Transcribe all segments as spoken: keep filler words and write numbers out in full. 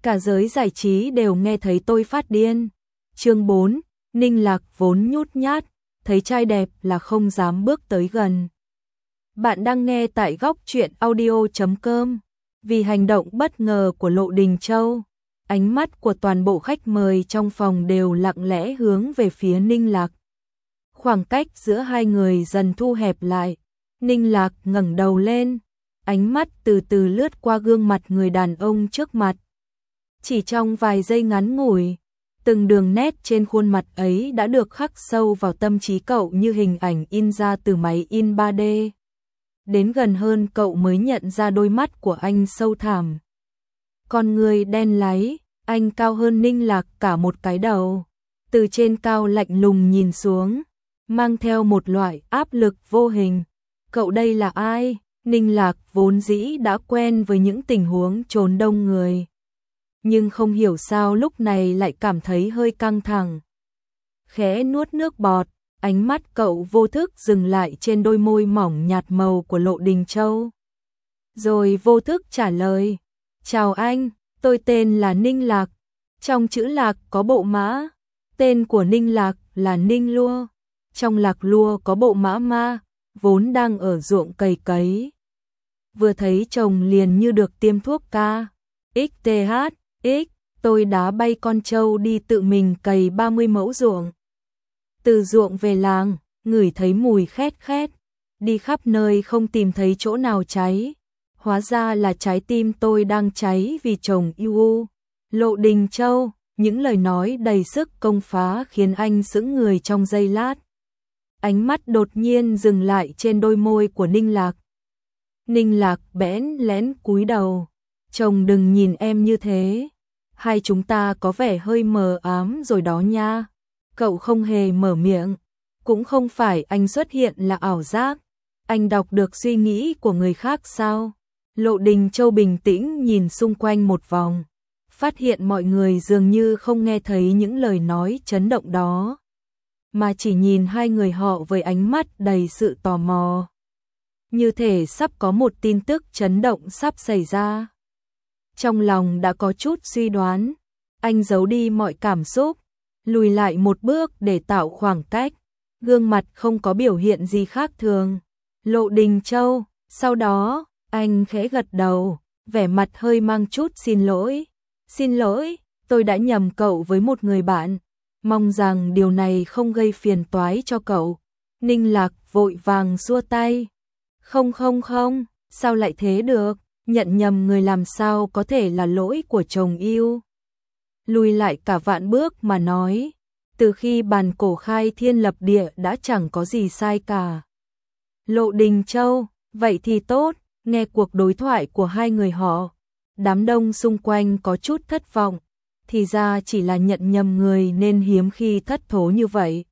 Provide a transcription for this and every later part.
cả giới giải trí đều nghe thấy tôi phát điên. Chương bốn, Ninh Lạc vốn nhút nhát, thấy trai đẹp là không dám bước tới gần. Bạn đang nghe tại góc truyện audio chấm com. Vì hành động bất ngờ của Lộ Đình Châu, ánh mắt của toàn bộ khách mời trong phòng đều lặng lẽ hướng về phía Ninh Lạc. Khoảng cách giữa hai người dần thu hẹp lại. Ninh Lạc ngẩng đầu lên, ánh mắt từ từ lướt qua gương mặt người đàn ông trước mặt. Chỉ trong vài giây ngắn ngủi, từng đường nét trên khuôn mặt ấy đã được khắc sâu vào tâm trí cậu như hình ảnh in ra từ máy in ba D. Đến gần hơn cậu mới nhận ra đôi mắt của anh sâu thẳm. Con người đen láy, anh cao hơn Ninh Lạc cả một cái đầu. Từ trên cao lạnh lùng nhìn xuống, mang theo một loại áp lực vô hình. Cậu đây là ai? Ninh Lạc vốn dĩ đã quen với những tình huống trốn đông người, nhưng không hiểu sao lúc này lại cảm thấy hơi căng thẳng. Khẽ nuốt nước bọt, ánh mắt cậu vô thức dừng lại trên đôi môi mỏng nhạt màu của Lộ Đình Châu. Rồi vô thức trả lời, chào anh, tôi tên là Ninh Lạc. Trong chữ Lạc có bộ mã, tên của Ninh Lạc là Ninh Lua. Trong Lạc Lua có bộ mã ma, vốn đang ở ruộng cày cấy. Vừa thấy chồng liền như được tiêm thuốc ca. ích tê hát, X, tôi đá bay con trâu đi tự mình cày ba mươi mẫu ruộng. Từ ruộng về làng, ngửi thấy mùi khét khét, đi khắp nơi không tìm thấy chỗ nào cháy. Hóa ra là trái tim tôi đang cháy vì chồng yêu u. Lộ Đình Châu, những lời nói đầy sức công phá khiến anh sững người trong giây lát. Ánh mắt đột nhiên dừng lại trên đôi môi của Ninh Lạc. Ninh Lạc bẽn lẽn cúi đầu, chồng đừng nhìn em như thế. Hai chúng ta có vẻ hơi mờ ám rồi đó nha. Cậu không hề mở miệng, cũng không phải anh xuất hiện là ảo giác. Anh đọc được suy nghĩ của người khác sao? Lộ Đình Châu bình tĩnh nhìn xung quanh một vòng, phát hiện mọi người dường như không nghe thấy những lời nói chấn động đó, mà chỉ nhìn hai người họ với ánh mắt đầy sự tò mò. Như thể sắp có một tin tức chấn động sắp xảy ra. Trong lòng đã có chút suy đoán, anh giấu đi mọi cảm xúc, lùi lại một bước để tạo khoảng cách, gương mặt không có biểu hiện gì khác thường. Lộ Đình Châu, sau đó, anh khẽ gật đầu, vẻ mặt hơi mang chút xin lỗi. Xin lỗi, tôi đã nhầm cậu với một người bạn, mong rằng điều này không gây phiền toái cho cậu. Ninh Lạc vội vàng xua tay. Không không không, sao lại thế được, nhận nhầm người làm sao có thể là lỗi của chồng yêu. Lùi lại cả vạn bước mà nói, từ khi bàn cổ khai thiên lập địa đã chẳng có gì sai cả. Lộ Đình Châu, vậy thì tốt. Nghe cuộc đối thoại của hai người họ, đám đông xung quanh có chút thất vọng, thì ra chỉ là nhận nhầm người nên hiếm khi thất thố như vậy.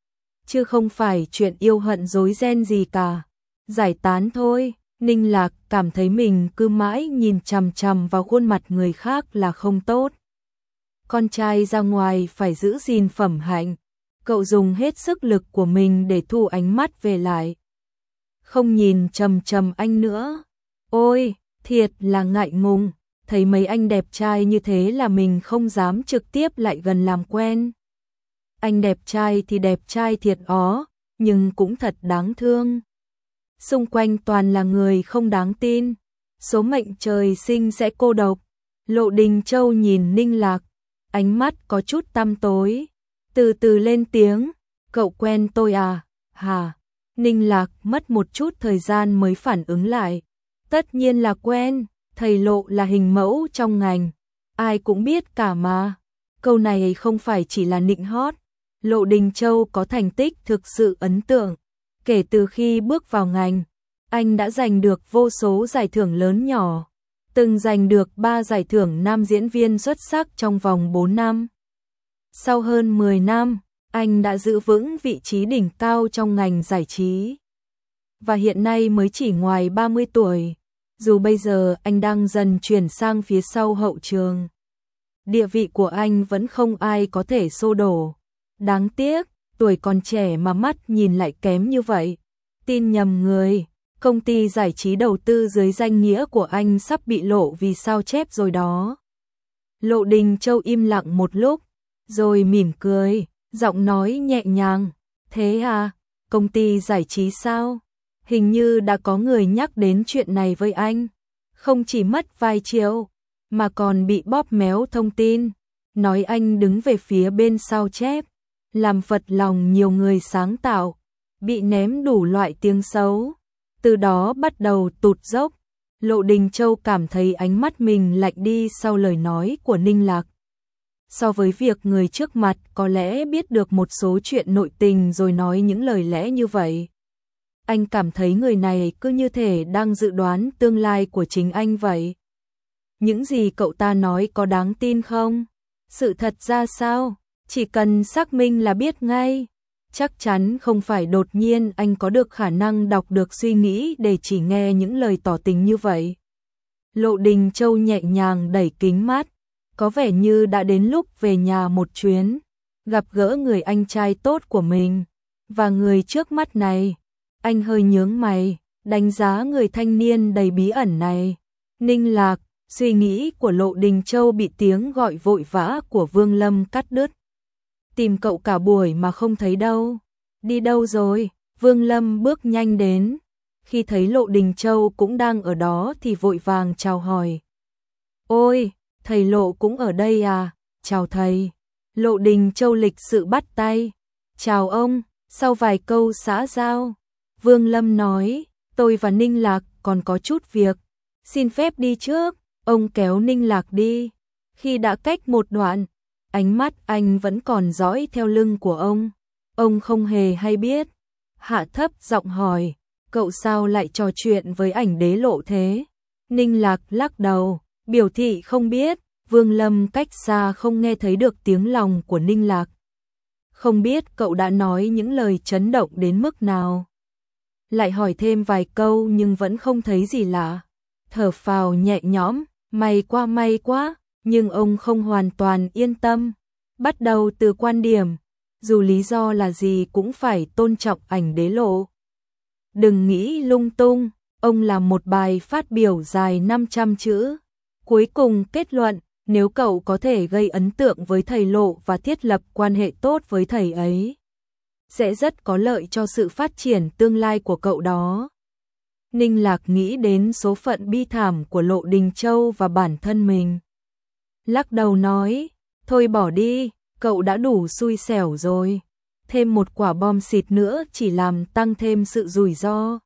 Chứ không phải chuyện yêu hận rối ren gì cả. Giải tán thôi. Ninh Lạc cảm thấy mình cứ mãi nhìn chằm chằm vào khuôn mặt người khác là không tốt. Con trai ra ngoài phải giữ gìn phẩm hạnh. Cậu dùng hết sức lực của mình để thu ánh mắt về lại. Không nhìn chằm chằm anh nữa. Ôi, thiệt là ngại ngùng, thấy mấy anh đẹp trai như thế là mình không dám trực tiếp lại gần làm quen. Anh đẹp trai thì đẹp trai thiệt ó, nhưng cũng thật đáng thương. Xung quanh toàn là người không đáng tin, số mệnh trời sinh sẽ cô độc. Lộ Đình Châu nhìn Ninh Lạc, ánh mắt có chút tăm tối, từ từ lên tiếng, cậu quen tôi à? Hả? Ninh Lạc mất một chút thời gian mới phản ứng lại. Tất nhiên là quen, thầy Lộ là hình mẫu trong ngành, ai cũng biết cả mà. Câu này không phải chỉ là nịnh hót. Lộ Đình Châu có thành tích thực sự ấn tượng. Kể từ khi bước vào ngành, anh đã giành được vô số giải thưởng lớn nhỏ, từng giành được ba giải thưởng nam diễn viên xuất sắc trong vòng bốn năm. Sau hơn mười năm, anh đã giữ vững vị trí đỉnh cao trong ngành giải trí. Và hiện nay mới chỉ ngoài ba mươi tuổi, dù bây giờ anh đang dần chuyển sang phía sau hậu trường. Địa vị của anh vẫn không ai có thể xô đổ. Đáng tiếc, tuổi còn trẻ mà mắt nhìn lại kém như vậy. Tin nhầm người, công ty giải trí đầu tư dưới danh nghĩa của anh sắp bị lộ vì sao chép rồi đó. Lộ Đình Châu im lặng một lúc, rồi mỉm cười, giọng nói nhẹ nhàng, thế à, công ty giải trí sao? Hình như đã có người nhắc đến chuyện này với anh, không chỉ mất vài triệu, mà còn bị bóp méo thông tin, nói anh đứng về phía bên sao chép, làm phật lòng nhiều người sáng tạo, bị ném đủ loại tiếng xấu, từ đó bắt đầu tụt dốc. Lộ Đình Châu cảm thấy ánh mắt mình lạnh đi sau lời nói của Ninh Lạc. So với việc người trước mặt có lẽ biết được một số chuyện nội tình rồi nói những lời lẽ như vậy, anh cảm thấy người này cứ như thể đang dự đoán tương lai của chính anh vậy. Những gì cậu ta nói có đáng tin không? Sự thật ra sao? Chỉ cần xác minh là biết ngay. Chắc chắn không phải đột nhiên anh có được khả năng đọc được suy nghĩ để chỉ nghe những lời tỏ tình như vậy. Lộ Đình Châu nhẹ nhàng đẩy kính mắt, có vẻ như đã đến lúc về nhà một chuyến, gặp gỡ người anh trai tốt của mình. Và người trước mắt này, anh hơi nhướng mày, đánh giá người thanh niên đầy bí ẩn này. Ninh Lạc, suy nghĩ của Lộ Đình Châu bị tiếng gọi vội vã của Vương Lâm cắt đứt. Tìm cậu cả buổi mà không thấy đâu. Đi đâu rồi? Vương Lâm bước nhanh đến. Khi thấy Lộ Đình Châu cũng đang ở đó thì vội vàng chào hỏi. Ôi, thầy Lộ cũng ở đây à? Chào thầy. Lộ Đình Châu lịch sự bắt tay. Chào ông. Sau vài câu xã giao, Vương Lâm nói, tôi và Ninh Lạc còn có chút việc, xin phép đi trước. Ông kéo Ninh Lạc đi. Khi đã cách một đoạn, ánh mắt anh vẫn còn dõi theo lưng của ông. Ông không hề hay biết. Hạ thấp giọng hỏi, cậu sao lại trò chuyện với ảnh đế Lộ thế? Ninh Lạc lắc đầu, biểu thị không biết. Vương Lâm cách xa không nghe thấy được tiếng lòng của Ninh Lạc. Không biết cậu đã nói những lời chấn động đến mức nào. Lại hỏi thêm vài câu nhưng vẫn không thấy gì lạ. Thở phào nhẹ nhõm, may quá may quá, nhưng ông không hoàn toàn yên tâm. Bắt đầu từ quan điểm, dù lý do là gì cũng phải tôn trọng ảnh đế Lộ. Đừng nghĩ lung tung, ông làm một bài phát biểu dài năm trăm chữ. Cuối cùng kết luận, nếu cậu có thể gây ấn tượng với thầy Lộ và thiết lập quan hệ tốt với thầy ấy, sẽ rất có lợi cho sự phát triển tương lai của cậu đó. Ninh Lạc nghĩ đến số phận bi thảm của Lộ Đình Châu và bản thân mình. Lắc đầu nói, thôi bỏ đi, cậu đã đủ xui xẻo rồi. Thêm một quả bom xịt nữa chỉ làm tăng thêm sự rủi ro.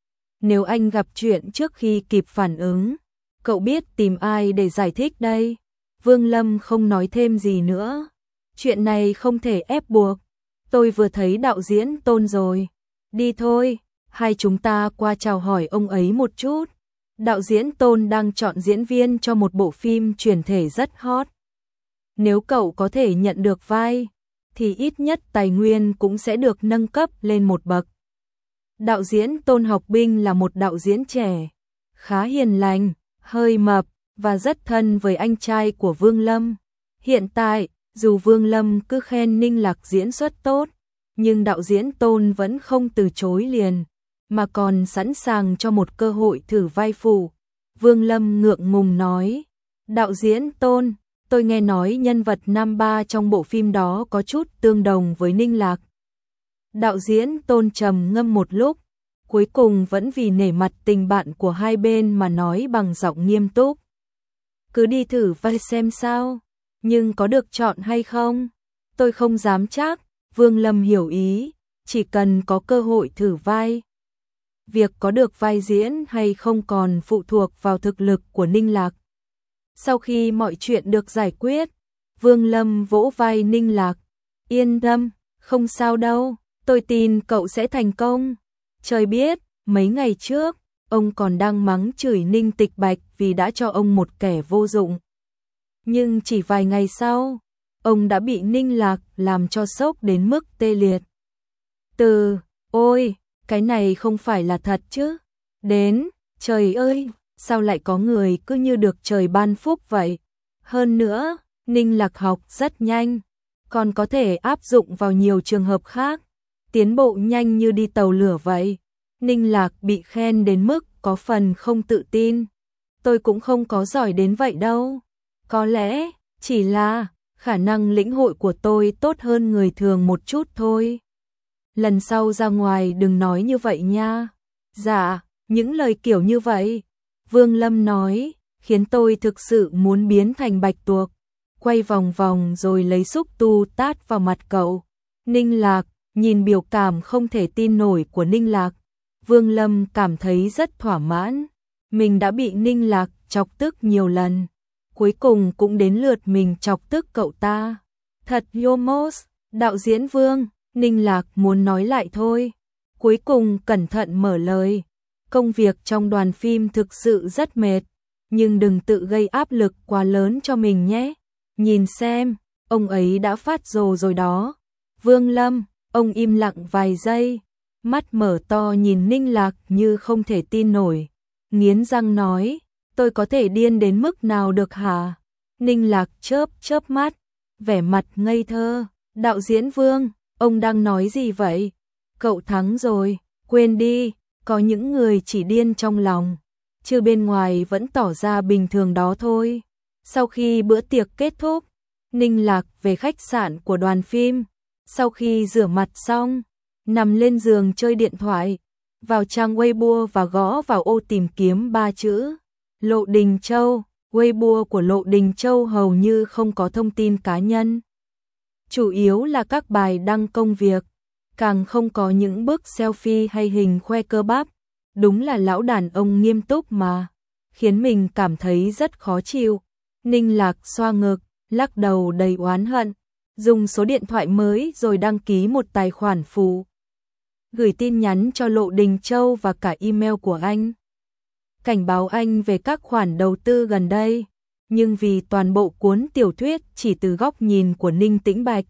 Nếu anh gặp chuyện trước khi kịp phản ứng, cậu biết tìm ai để giải thích đây? Vương Lâm không nói thêm gì nữa. Chuyện này không thể ép buộc. Tôi vừa thấy đạo diễn Tôn rồi. Đi thôi, hai chúng ta qua chào hỏi ông ấy một chút. Đạo diễn Tôn đang chọn diễn viên cho một bộ phim chuyển thể rất hot. Nếu cậu có thể nhận được vai, thì ít nhất tài nguyên cũng sẽ được nâng cấp lên một bậc. Đạo diễn Tôn Học Binh là một đạo diễn trẻ, khá hiền lành, hơi mập, và rất thân với anh trai của Vương Lâm. Hiện tại, dù Vương Lâm cứ khen Ninh Lạc diễn xuất tốt, nhưng đạo diễn Tôn vẫn không từ chối liền, mà còn sẵn sàng cho một cơ hội thử vai phụ. Vương Lâm ngượng ngùng nói, đạo diễn Tôn, tôi nghe nói nhân vật nam ba trong bộ phim đó có chút tương đồng với Ninh Lạc. Đạo diễn Tôn trầm ngâm một lúc, cuối cùng vẫn vì nể mặt tình bạn của hai bên mà nói bằng giọng nghiêm túc. Cứ đi thử vai xem sao, nhưng có được chọn hay không? Tôi không dám chắc. Vương Lâm hiểu ý, chỉ cần có cơ hội thử vai. Việc có được vai diễn hay không còn phụ thuộc vào thực lực của Ninh Lạc. Sau khi mọi chuyện được giải quyết, Vương Lâm vỗ vai Ninh Lạc. Yên tâm, không sao đâu, tôi tin cậu sẽ thành công. Trời biết, mấy ngày trước, ông còn đang mắng chửi Ninh Tịch Bạch vì đã cho ông một kẻ vô dụng. Nhưng chỉ vài ngày sau, ông đã bị Ninh Lạc làm cho sốc đến mức tê liệt. Từ, ôi, cái này không phải là thật chứ. Đến, trời ơi, sao lại có người cứ như được trời ban phúc vậy. Hơn nữa, Ninh Lạc học rất nhanh, còn có thể áp dụng vào nhiều trường hợp khác. Tiến bộ nhanh như đi tàu lửa vậy. Ninh Lạc bị khen đến mức có phần không tự tin. Tôi cũng không có giỏi đến vậy đâu. Có lẽ, Chỉ là, khả năng lĩnh hội của tôi tốt hơn người thường một chút thôi. Lần sau ra ngoài đừng nói như vậy nha. Dạ, những lời kiểu như vậy, Vương Lâm nói, khiến tôi thực sự muốn biến thành bạch tuộc, quay vòng vòng rồi lấy xúc tu tát vào mặt cậu. Ninh Lạc, nhìn biểu cảm không thể tin nổi của Ninh Lạc, Vương Lâm cảm thấy rất thỏa mãn. Mình đã bị Ninh Lạc chọc tức nhiều lần, cuối cùng cũng đến lượt mình chọc tức cậu ta. Thật Yomos, đạo diễn Vương, Ninh Lạc muốn nói lại thôi. Cuối cùng cẩn thận mở lời. Công việc trong đoàn phim thực sự rất mệt, nhưng đừng tự gây áp lực quá lớn cho mình nhé. Nhìn xem, ông ấy đã phát rồ rồi đó. Vương Lâm, ông im lặng vài giây, mắt mở to nhìn Ninh Lạc như không thể tin nổi. Nghiến răng nói, tôi có thể điên đến mức nào được hả? Ninh Lạc chớp chớp mắt, vẻ mặt ngây thơ. Đạo diễn Vương, ông đang nói gì vậy? Cậu thắng rồi, quên đi, có những người chỉ điên trong lòng, chứ bên ngoài vẫn tỏ ra bình thường đó thôi. Sau khi bữa tiệc kết thúc, Ninh Lạc về khách sạn của đoàn phim. Sau khi rửa mặt xong, nằm lên giường chơi điện thoại, vào trang Weibo và gõ vào ô tìm kiếm ba chữ Lộ Đình Châu. Weibo của Lộ Đình Châu hầu như không có thông tin cá nhân, chủ yếu là các bài đăng công việc, càng không có những bức selfie hay hình khoe cơ bắp. Đúng là lão đàn ông nghiêm túc mà, khiến mình cảm thấy rất khó chịu. Ninh Lạc xoa ngực, lắc đầu đầy oán hận, dùng số điện thoại mới rồi đăng ký một tài khoản phụ, gửi tin nhắn cho Lộ Đình Châu và cả email của anh, cảnh báo anh về các khoản đầu tư gần đây, nhưng vì toàn bộ cuốn tiểu thuyết chỉ từ góc nhìn của Ninh Tĩnh Bạch,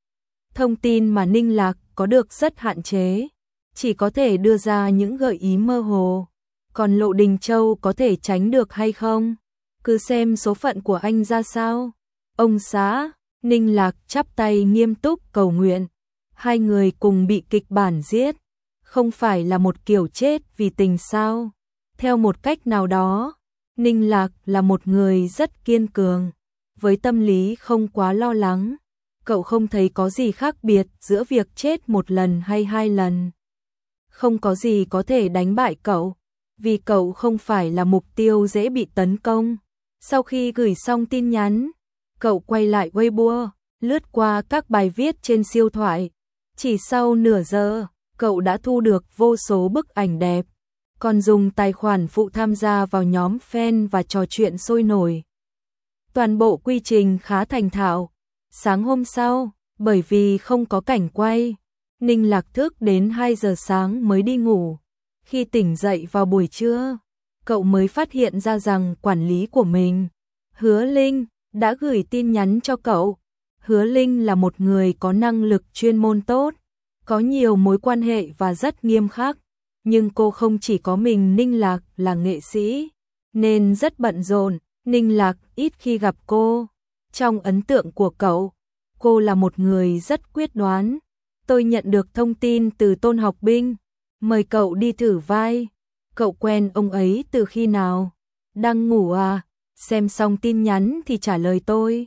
thông tin mà Ninh Lạc có được rất hạn chế, chỉ có thể đưa ra những gợi ý mơ hồ, còn Lộ Đình Châu có thể tránh được hay không, cứ xem số phận của anh ra sao. Ông xã, Ninh Lạc chắp tay nghiêm túc cầu nguyện, hai người cùng bị kịch bản giết, không phải là một kiểu chết vì tình sao? Theo một cách nào đó, Ninh Lạc là một người rất kiên cường, với tâm lý không quá lo lắng. Cậu không thấy có gì khác biệt giữa việc chết một lần hay hai lần. Không có gì có thể đánh bại cậu, vì cậu không phải là mục tiêu dễ bị tấn công. Sau khi gửi xong tin nhắn, cậu quay lại Weibo, lướt qua các bài viết trên siêu thoại. Chỉ sau nửa giờ, cậu đã thu được vô số bức ảnh đẹp, còn dùng tài khoản phụ tham gia vào nhóm fan và trò chuyện sôi nổi. Toàn bộ quy trình khá thành thạo. Sáng hôm sau, bởi vì không có cảnh quay, Ninh Lạc thức đến hai giờ sáng mới đi ngủ. Khi tỉnh dậy vào buổi trưa, cậu mới phát hiện ra rằng quản lý của mình, Hứa Linh, đã gửi tin nhắn cho cậu. Hứa Linh là một người có năng lực chuyên môn tốt, có nhiều mối quan hệ và rất nghiêm khắc, nhưng cô không chỉ có mình Ninh Lạc là nghệ sĩ, nên rất bận rộn. Ninh Lạc ít khi gặp cô. Trong ấn tượng của cậu, cô là một người rất quyết đoán. Tôi nhận được thông tin từ Tôn Học Binh, mời cậu đi thử vai. Cậu quen ông ấy từ khi nào? Đang ngủ à? Xem xong tin nhắn thì trả lời tôi.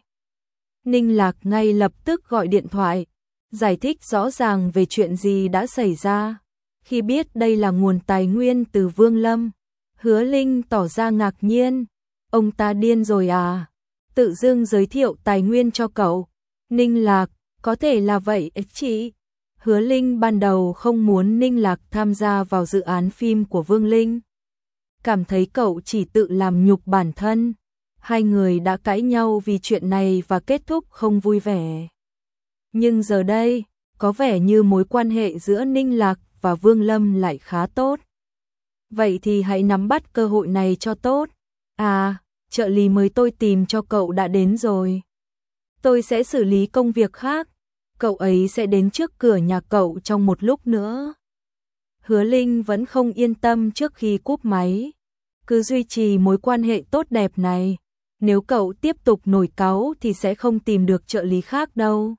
Ninh Lạc ngay lập tức gọi điện thoại, giải thích rõ ràng về chuyện gì đã xảy ra. Khi biết đây là nguồn tài nguyên từ Vương Lâm, Hứa Linh tỏ ra ngạc nhiên. Ông ta điên rồi à? Tự dưng giới thiệu tài nguyên cho cậu. Ninh Lạc, có thể là vậy chị. Hứa Linh ban đầu không muốn Ninh Lạc tham gia vào dự án phim của Vương Linh, cảm thấy cậu chỉ tự làm nhục bản thân. Hai người đã cãi nhau vì chuyện này và kết thúc không vui vẻ. Nhưng giờ đây, có vẻ như mối quan hệ giữa Ninh Lạc và Vương Lâm lại khá tốt. Vậy thì hãy nắm bắt cơ hội này cho tốt. À, trợ lý mới tôi tìm cho cậu đã đến rồi. Tôi sẽ xử lý công việc khác. Cậu ấy sẽ đến trước cửa nhà cậu trong một lúc nữa. Hứa Linh vẫn không yên tâm trước khi cúp máy. Cứ duy trì mối quan hệ tốt đẹp này. Nếu cậu tiếp tục nổi cáu thì sẽ không tìm được trợ lý khác đâu.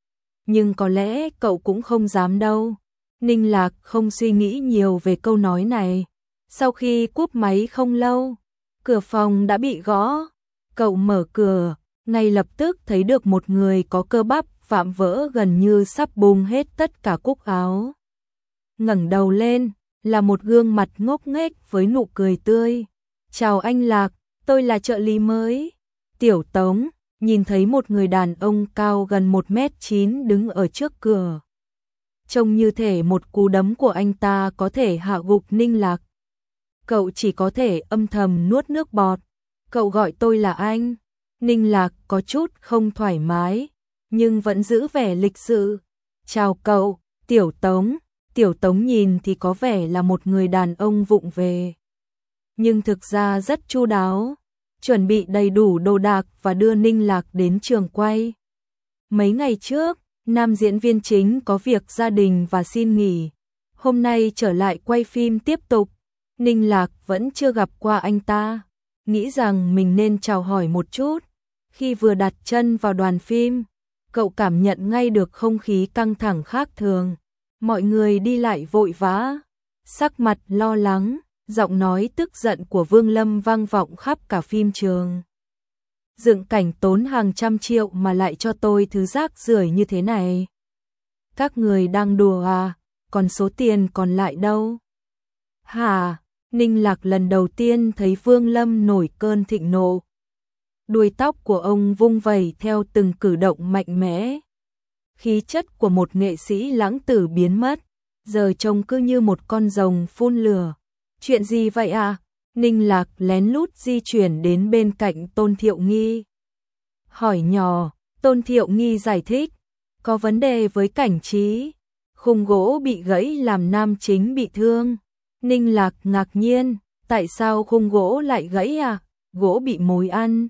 Nhưng có lẽ cậu cũng không dám đâu. Ninh Lạc không suy nghĩ nhiều về câu nói này. Sau khi cúp máy không lâu, cửa phòng đã bị gõ. Cậu mở cửa, ngay lập tức thấy được một người có cơ bắp vạm vỡ gần như sắp bung hết tất cả cúc áo. Ngẩng đầu lên, là một gương mặt ngốc nghếch với nụ cười tươi. "Chào anh Lạc, tôi là trợ lý mới." Tiểu Tống nhìn thấy một người đàn ông cao gần một mét chín đứng ở trước cửa. Trông như thể một cú đấm của anh ta có thể hạ gục Ninh Lạc. Cậu chỉ có thể âm thầm nuốt nước bọt. "Cậu gọi tôi là anh." Ninh Lạc có chút không thoải mái, nhưng vẫn giữ vẻ lịch sự. "Chào cậu, Tiểu Tống." Tiểu Tống nhìn thì có vẻ là một người đàn ông vụng về, nhưng thực ra rất chu đáo, chuẩn bị đầy đủ đồ đạc và đưa Ninh Lạc đến trường quay. Mấy ngày trước, nam diễn viên chính có việc gia đình và xin nghỉ. Hôm nay trở lại quay phim tiếp tục. Ninh Lạc vẫn chưa gặp qua anh ta, nghĩ rằng mình nên chào hỏi một chút. Khi vừa đặt chân vào đoàn phim, cậu cảm nhận ngay được không khí căng thẳng khác thường. Mọi người đi lại vội vã, sắc mặt lo lắng, giọng nói tức giận của Vương Lâm vang vọng khắp cả phim trường. "Dựng cảnh tốn hàng trăm triệu mà lại cho tôi thứ rác rưởi như thế này. Các người đang đùa à, còn số tiền còn lại đâu?" "Hả?" Ninh Lạc lần đầu tiên thấy Vương Lâm nổi cơn thịnh nộ. Đuôi tóc của ông vung vẩy theo từng cử động mạnh mẽ. Khí chất của một nghệ sĩ lãng tử biến mất, giờ trông cứ như một con rồng phun lửa. "Chuyện gì vậy à?" Ninh Lạc lén lút di chuyển đến bên cạnh Tôn Thiệu Nghi. Hỏi nhỏ, Tôn Thiệu Nghi giải thích, "Có vấn đề với cảnh trí. Khung gỗ bị gãy làm nam chính bị thương." Ninh Lạc ngạc nhiên, "Tại sao khung gỗ lại gãy à? Gỗ bị mối ăn."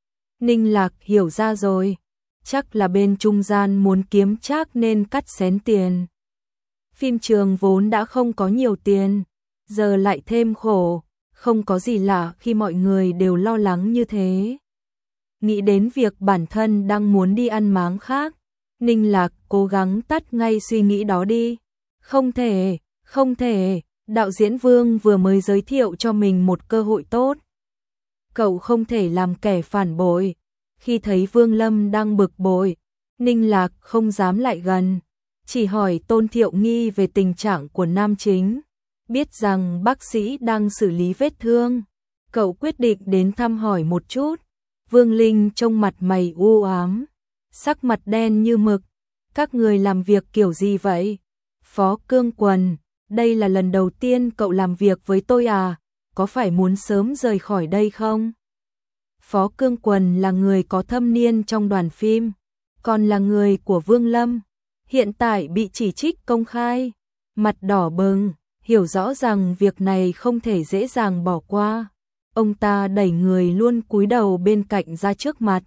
Ninh Lạc hiểu ra rồi, chắc là bên trung gian muốn kiếm trác nên cắt xén tiền. Phim trường vốn đã không có nhiều tiền, giờ lại thêm khổ, không có gì lạ khi mọi người đều lo lắng như thế. Nghĩ đến việc bản thân đang muốn đi ăn máng khác, Ninh Lạc cố gắng tắt ngay suy nghĩ đó đi. "Không thể, không thể, đạo diễn Vương vừa mới giới thiệu cho mình một cơ hội tốt. Cậu không thể làm kẻ phản bội." Khi thấy Vương Lâm đang bực bội, Ninh Lạc không dám lại gần, chỉ hỏi Tôn Thiệu Nghi về tình trạng của nam chính. Biết rằng bác sĩ đang xử lý vết thương, cậu quyết định đến thăm hỏi một chút. Vương Linh trông mặt mày u ám, sắc mặt đen như mực. "Các người làm việc kiểu gì vậy?" "Phó Cương Quần, đây là lần đầu tiên cậu làm việc với tôi à? Có phải muốn sớm rời khỏi đây không?" Phó Cương Quần là người có thâm niên trong đoàn phim, còn là người của Vương Lâm, hiện tại bị chỉ trích công khai, mặt đỏ bừng, hiểu rõ rằng việc này không thể dễ dàng bỏ qua. Ông ta đẩy người luôn cúi đầu bên cạnh ra trước mặt.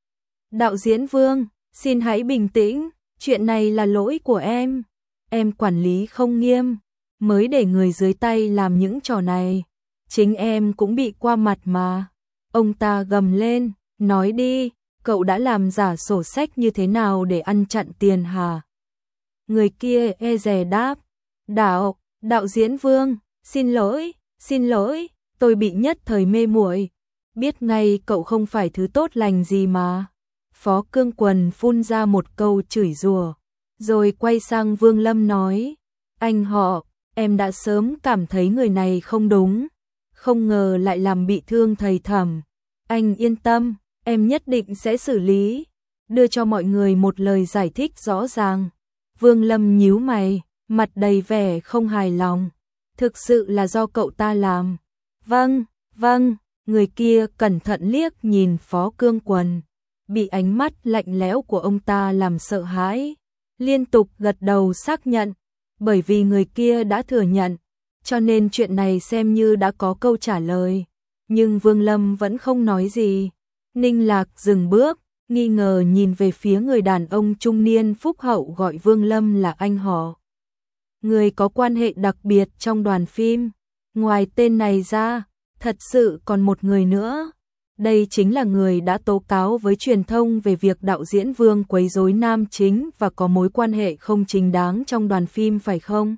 "Đạo diễn Vương, xin hãy bình tĩnh, chuyện này là lỗi của em. Em quản lý không nghiêm, mới để người dưới tay làm những trò này. Chính em cũng bị qua mặt mà." Ông ta gầm lên, "Nói đi, cậu đã làm giả sổ sách như thế nào để ăn chặn tiền hả?" Người kia e dè đáp, Đạo, đạo diễn Vương, xin lỗi, xin lỗi, tôi bị nhất thời mê muội, biết ngay cậu không phải thứ tốt lành gì mà." Phó Cương Quần phun ra một câu chửi rủa, rồi quay sang Vương Lâm nói, "Anh họ, em đã sớm cảm thấy người này không đúng, không ngờ lại làm bị thương thầy Thẩm. Anh yên tâm, em nhất định sẽ xử lý, đưa cho mọi người một lời giải thích rõ ràng." Vương Lâm nhíu mày, mặt đầy vẻ không hài lòng. "Thực sự là do cậu ta làm." "Vâng, vâng." Người kia cẩn thận liếc nhìn Phó Cương Quần, bị ánh mắt lạnh lẽo của ông ta làm sợ hãi, liên tục gật đầu xác nhận. Bởi vì người kia đã thừa nhận, cho nên chuyện này xem như đã có câu trả lời. Nhưng Vương Lâm vẫn không nói gì. Ninh Lạc dừng bước, nghi ngờ nhìn về phía người đàn ông trung niên phúc hậu gọi Vương Lâm là anh họ. Người có quan hệ đặc biệt trong đoàn phim. Ngoài tên này ra, thật sự còn một người nữa. Đây chính là người đã tố cáo với truyền thông về việc đạo diễn Vương quấy rối nam chính và có mối quan hệ không chính đáng trong đoàn phim phải không?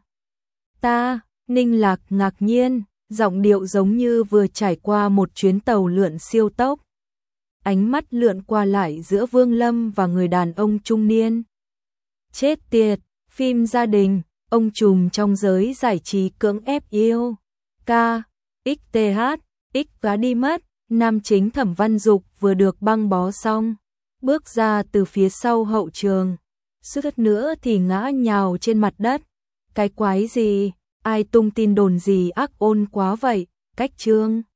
Ta, Ninh Lạc ngạc nhiên, giọng điệu giống như vừa trải qua một chuyến tàu lượn siêu tốc. ánh mắt lượn qua lại giữa Vương Lâm và người đàn ông trung niên. Chết tiệt, phim gia đình, ông trùm trong giới giải trí cưỡng ép yêu. K, ích tê hát, X cá đi mất, nam chính Thẩm Văn Dục vừa được băng bó xong, bước ra từ phía sau hậu trường. Suýt nữa thì ngã nhào trên mặt đất. Cái quái gì, ai tung tin đồn gì ác ôn quá vậy, cách chương.